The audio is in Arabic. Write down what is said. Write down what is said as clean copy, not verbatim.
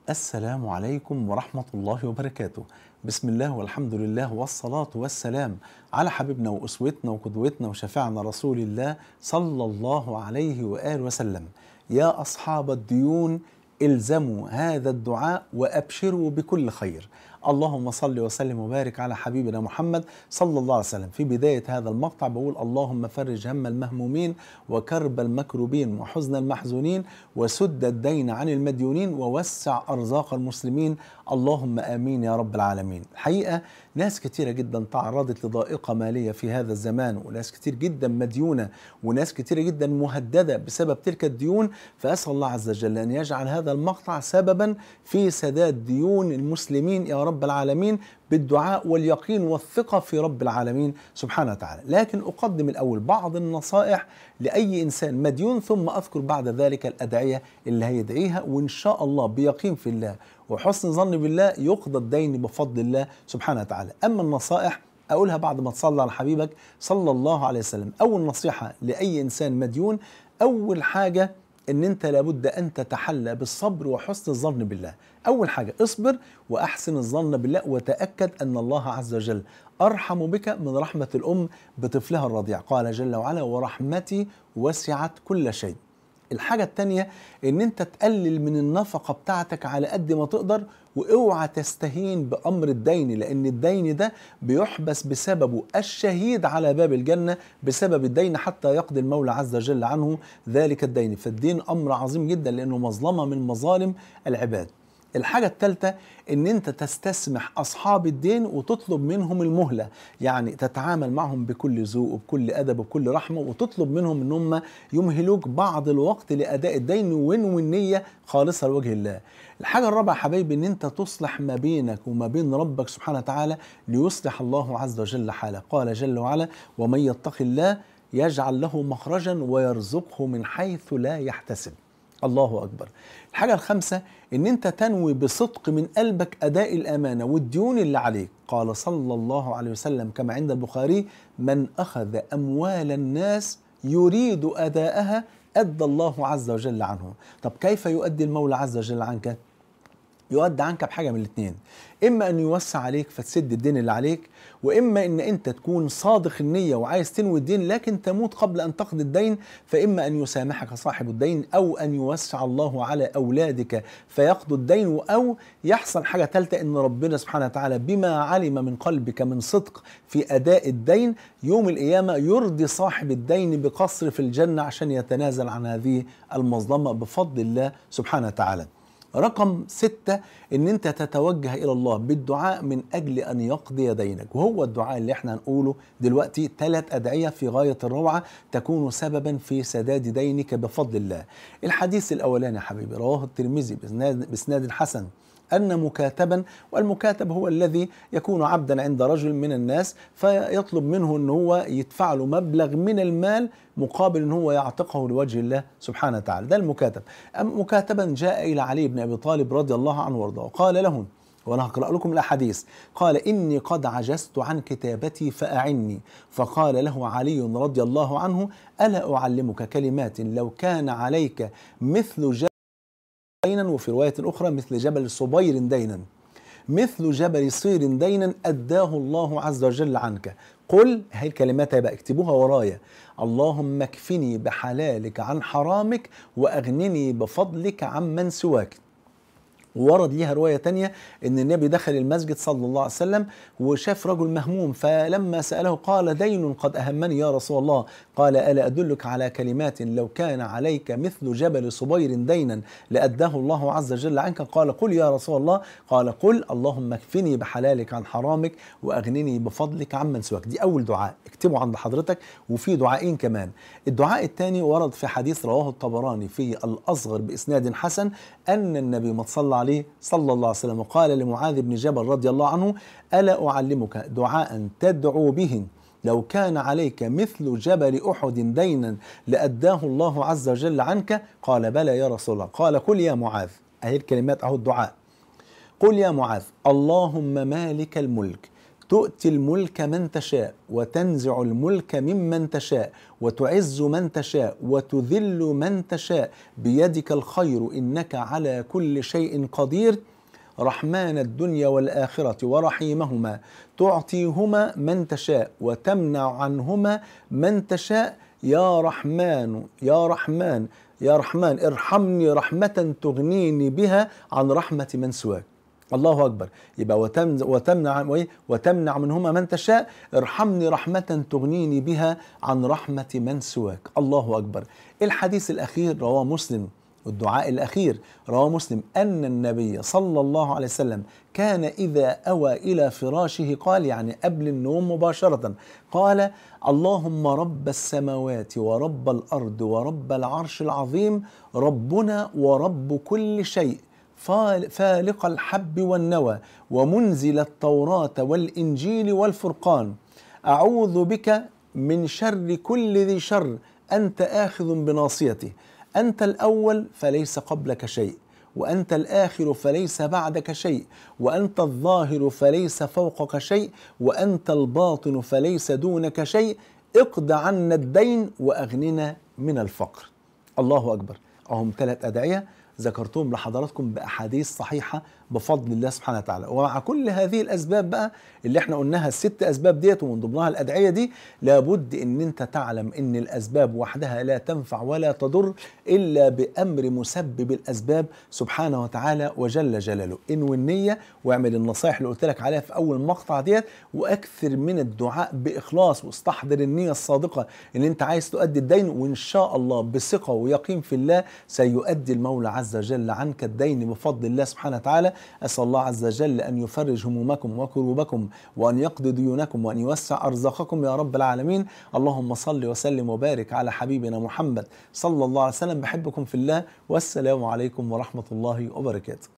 السلام عليكم ورحمة الله وبركاته. بسم الله والحمد لله والصلاة والسلام على حبيبنا وأسوتنا وقدوتنا وشفيعنا رسول الله صلى الله عليه وآله وسلم. يا أصحاب الديون الزموا هذا الدعاء وأبشروا بكل خير. اللهم صل وسلم وبارك على حبيبنا محمد صلى الله عليه وسلم. في بداية هذا المقطع بقول اللهم فرج هم المهمومين وكرب المكروبين وحزن المحزونين وسد الدين عن المديونين ووسع أرزاق المسلمين، اللهم آمين يا رب العالمين. الحقيقة ناس كتيرة جدا تعرضت لضائقة مالية في هذا الزمان، وناس كتير جدا مديونة، وناس كتيرة جدا مهددة بسبب تلك الديون. فأسأل الله عز وجل أن يجعل هذا المقطع سببا في سداد ديون المسلمين يا رب العالمين، بالدعاء واليقين والثقة في رب العالمين سبحانه وتعالى. لكن أقدم الأول بعض النصائح لأي إنسان مديون، ثم أذكر بعد ذلك الأدعية اللي هيدعيها، وإن شاء الله بيقين في الله وحسن ظن بالله يقضى الدين بفضل الله سبحانه وتعالى. أما النصائح أقولها بعد ما تصلي على حبيبك صلى الله عليه وسلم. أول نصيحة لأي إنسان مديون، أول حاجة ان انت لابد ان تتحلى بالصبر وحسن الظن بالله. اول حاجة اصبر واحسن الظن بالله، وتأكد ان الله عز وجل ارحم بك من رحمة الام بطفلها الرضيع. قال جل وعلا ورحمتي وسعت كل شيء. الحاجة التانية ان انت تقلل من النفقة بتاعتك على قد ما تقدر، واوعى تستهين بامر الدين، لان الدين ده بيحبس بسببه الشهيد على باب الجنة بسبب الدين حتى يقضي المولى عز وجل عنه ذلك الدين. فالدين امر عظيم جدا لانه مظلمة من مظالم العباد. الحاجة الثالثة ان انت تستسمح اصحاب الدين وتطلب منهم المهلة، يعني تتعامل معهم بكل ذوق وبكل ادب وبكل رحمة، وتطلب منهم ان هم يمهلوك بعض الوقت لاداء الدين وانوي النية خالصة لوجه الله. الحاجة الرابعة حبايبي ان انت تصلح ما بينك وما بين ربك سبحانه وتعالى ليصلح الله عز وجل حاله. قال جل وعلا ومن يتق الله يجعل له مخرجا ويرزقه من حيث لا يحتسب. الله أكبر. الحاجة الخامسة ان انت تنوي بصدق من قلبك اداء الامانة والديون اللي عليك. قال صلى الله عليه وسلم كما عند البخاري من اخذ اموال الناس يريد اداءها ادى الله عز وجل عنه. طب كيف يؤدي المولى عز وجل عنك؟ يؤدي عنك بحاجة من الاثنين، إما أن يوسع عليك فتسد الدين اللي عليك، وإما أن أنت تكون صادق النية وعايز تنوي الدين لكن تموت قبل أن تقضي الدين، فإما أن يسامحك صاحب الدين أو أن يوسع الله على أولادك فيقضوا الدين، أو يحصل حاجة ثالثة أن ربنا سبحانه وتعالى بما علم من قلبك من صدق في أداء الدين يوم القيامة يرضي صاحب الدين بقصر في الجنة عشان يتنازل عن هذه المظلمة بفضل الله سبحانه وتعالى. رقم 6 ان انت تتوجه الى الله بالدعاء من اجل ان يقضي دينك، وهو الدعاء اللي احنا هنقوله دلوقتي 3 ادعية في غاية الروعة تكون سببا في سداد دينك بفضل الله. الحديث الاولاني يا حبيبي رواه الترمذي باسناد حسن أن مكاتبا، والمكاتب هو الذي يكون عبدا عند رجل من الناس فيطلب منه أن هو يدفع له مبلغ من المال مقابل أن هو يعتقه لوجه الله سبحانه وتعالى، ده المكاتب. مكاتبا جاء إلى علي بن أبي طالب رضي الله عنه وارضاه وقال له، وأنا هقرأ لكم الأحاديث، قال إني قد عجزت عن كتابتي فأعني. فقال له علي رضي الله عنه ألا أعلمك كلمات لو كان عليك مثل دينا، وفي رواية أخرى مثل جبل صبير دينا، مثل جبل صير دينا أداه الله عز وجل عنك. قل، هاي الكلمات هيبقى اكتبوها ورايا، اللهم اكفني بحلالك عن حرامك وأغنني بفضلك عمن سواك. ورد ليها رواية تانية ان النبي دخل المسجد صلى الله عليه وسلم وشاف رجل مهموم، فلما سأله قال دين قد أهمني يا رسول الله. قال ألا أدلك على كلمات لو كان عليك مثل جبل صبير دينا لأداه الله عز وجل عنك؟ قال قل يا رسول الله. قال قل اللهم اكفني بحلالك عن حرامك وأغنني بفضلك عمن سواك. دي أول دعاء اكتبه عند حضرتك، وفي دعائين كمان. الدعاء الثاني ورد في حديث رواه الطبراني في الأصغر بإسناد حسن أن النبي ما صلى عليه صلى الله عليه وسلم قال لمعاذ بن جبل رضي الله عنه ألا أعلمك دعاء تدعو به لو كان عليك مثل جبل أحد دينا لأداه الله عز وجل عنك؟ قال بلى يا رسول الله. قال قل يا معاذ، أهي الكلمات أهو الدعاء، قل يا معاذ اللهم مالك الملك تؤتي الملك من تشاء وتنزع الملك ممن تشاء وتعز من تشاء وتذل من تشاء بيدك الخير إنك على كل شيء قدير. رحمن الدنيا والآخرة ورحيمهما تعطيهما من تشاء وتمنع عنهما من تشاء. يا رحمن يا رحمن يا رحمن ارحمني رحمة تغنيني بها عن رحمة من سواك. الله أكبر. يبقى وتمنع منهما من تشاء، ارحمني رحمة تغنيني بها عن رحمة من سواك. الله أكبر. الحديث الأخير رواه مسلم، والدعاء الأخير رواه مسلم، أن النبي صلى الله عليه وسلم كان إذا أوى إلى فراشه قال، يعني قبل النوم مباشرة، قال: اللهم رب السماوات ورب الأرض ورب العرش العظيم، ربنا ورب كل شيء، فالق الحب والنوى ومنزل التوراة والإنجيل والفرقان، أعوذ بك من شر كل ذي شر، أنت آخذ بناصيته، أنت الأول فليس قبلك شيء، وأنت الآخر فليس بعدك شيء، وأنت الظاهر فليس فوقك شيء، وأنت الباطن فليس دونك شيء، اقض عنا الدين وأغننا من الفقر. الله أكبر. أهم 3 أدعية ذكرتهم لحضراتكم بأحاديث صحيحة بفضل الله سبحانه وتعالى. ومع كل هذه الأسباب بقى اللي احنا قلناها، ال6 أسباب ديت ومن ضمنها الأدعية دي، لابد ان انت تعلم ان الأسباب وحدها لا تنفع ولا تضر إلا بأمر مسبب الأسباب سبحانه وتعالى وجل جلاله. انوي النية واعمل النصائح اللي قلت لك عليها في أول مقطع ديت، وأكثر من الدعاء بإخلاص، واستحضر النية الصادقة ان انت عايز تؤدي الدين، وإن شاء الله بثقة ويقين في الله سيؤدي المولى عز وجل عنك الدين بفضل الله سبحانه وتعالى. أسأل الله عز وجل أن يفرج همومكم وكروبكم، وأن يقضي ديونكم، وأن يوسع أرزاقكم يا رب العالمين. اللهم صل وسلم وبارك على حبيبنا محمد صلى الله عليه وسلم. بحبكم في الله، والسلام عليكم ورحمة الله وبركاته.